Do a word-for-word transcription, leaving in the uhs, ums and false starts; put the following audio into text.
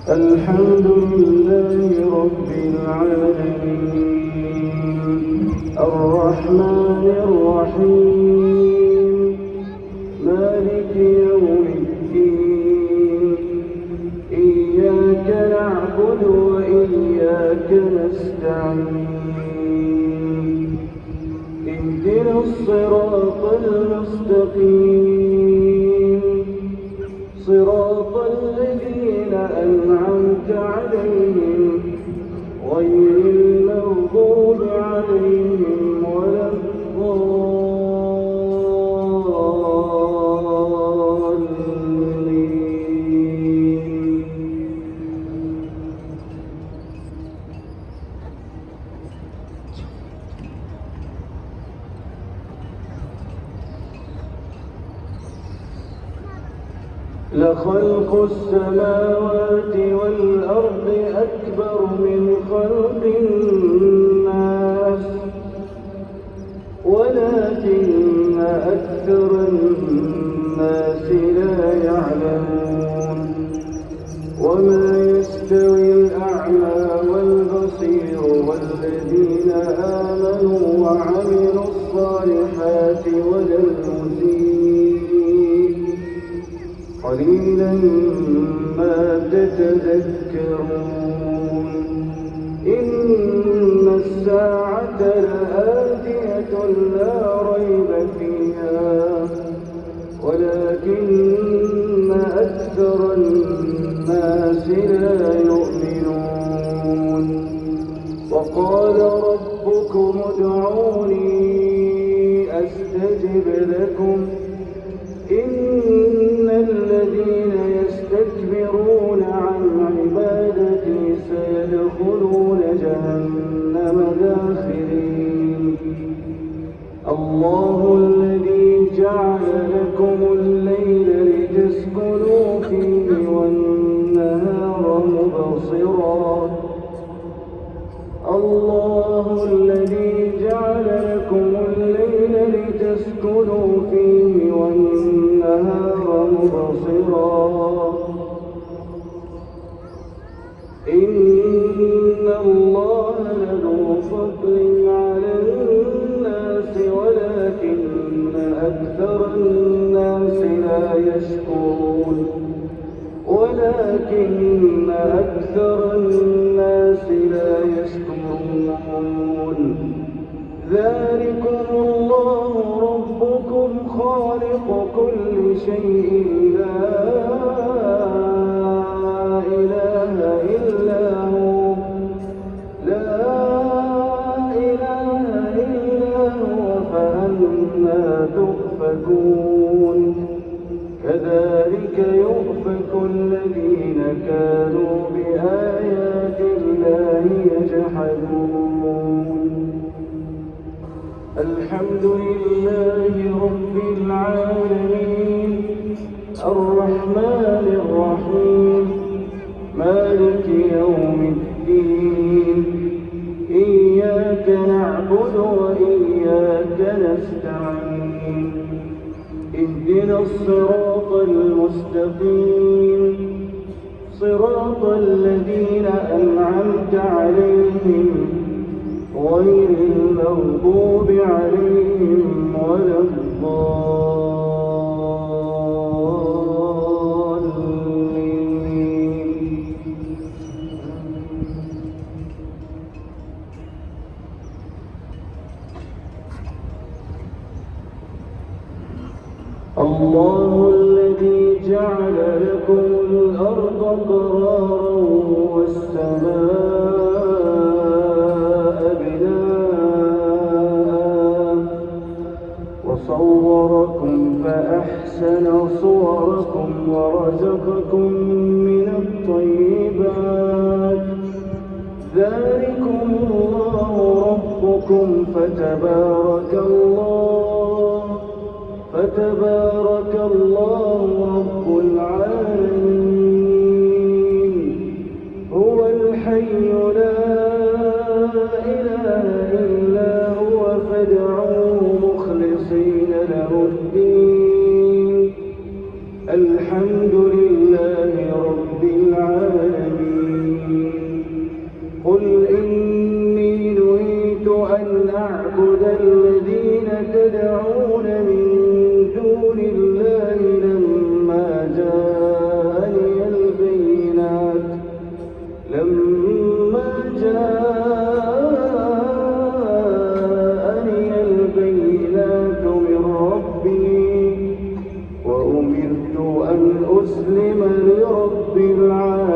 الحمد لله رب العالمين الرحمن الرحيم مالك يوم الدين إياك نعبد وإياك نستعين اهدنا الصراط المستقيم صراط الذين أنعمت عليهم غير المغضوب عليهم ولا الضالين. لخلق السماوات والأرض أكبر من خلق الناس ولكن أكثر الناس لا يعلمون. وما يستوي الأعمى والبصير والذين آمنوا وعملوا الصالحات ولا المسيء قليلا ما تتذكرون. إن الساعة لآتية لا ريب فيها ولكن أكثر الناس لا يؤمنون. وقال ربكم ادعوني أستجب لكم إن الذين يستكبرون عن عبادتي سيدخلون جهنم داخرين. الله الذي جعل لكم الليل لتسكنوا فيه والنهار مبصرا الله الذي جعل لكم الليل لتسكنوا فيه والنهار مبصرا إن الله لذو فضل على الناس ولكن أكثر الناس لا يشكرون ولكن أكثر الناس لا يشكرون. ذلكم الله ربكم خالق كل شيء لا إله إلا هو لا إله إلا هو فأنى تؤفكون. كذلك يؤفك الذين كانوا بآيات الله يجحدون. الحمد لله رب العالمين الرحمن الرحيم مالك يوم الدين إياك نعبد وإياك نستعين اهدنا الصراط المستقيم صراط الذين أنعمت عليهم غير المغضوب عليهم ولا الضالين. الله الذي جعل لكم الأرض قرارا والسماء بناء وصوركم فأحسن صوركم ورزقكم من الطيبات ذلكم الله ربكم فتبارك الله فتبارك الله رب العالمين. هو الحي لا إله إلا هو فادعوه مخلصين له الدين الحمد لله رب العالمين. يدعون من دون الله لما جاءني البينات لما جاءني البينات من ربي وأمرت أن أسلم لرب العالمين.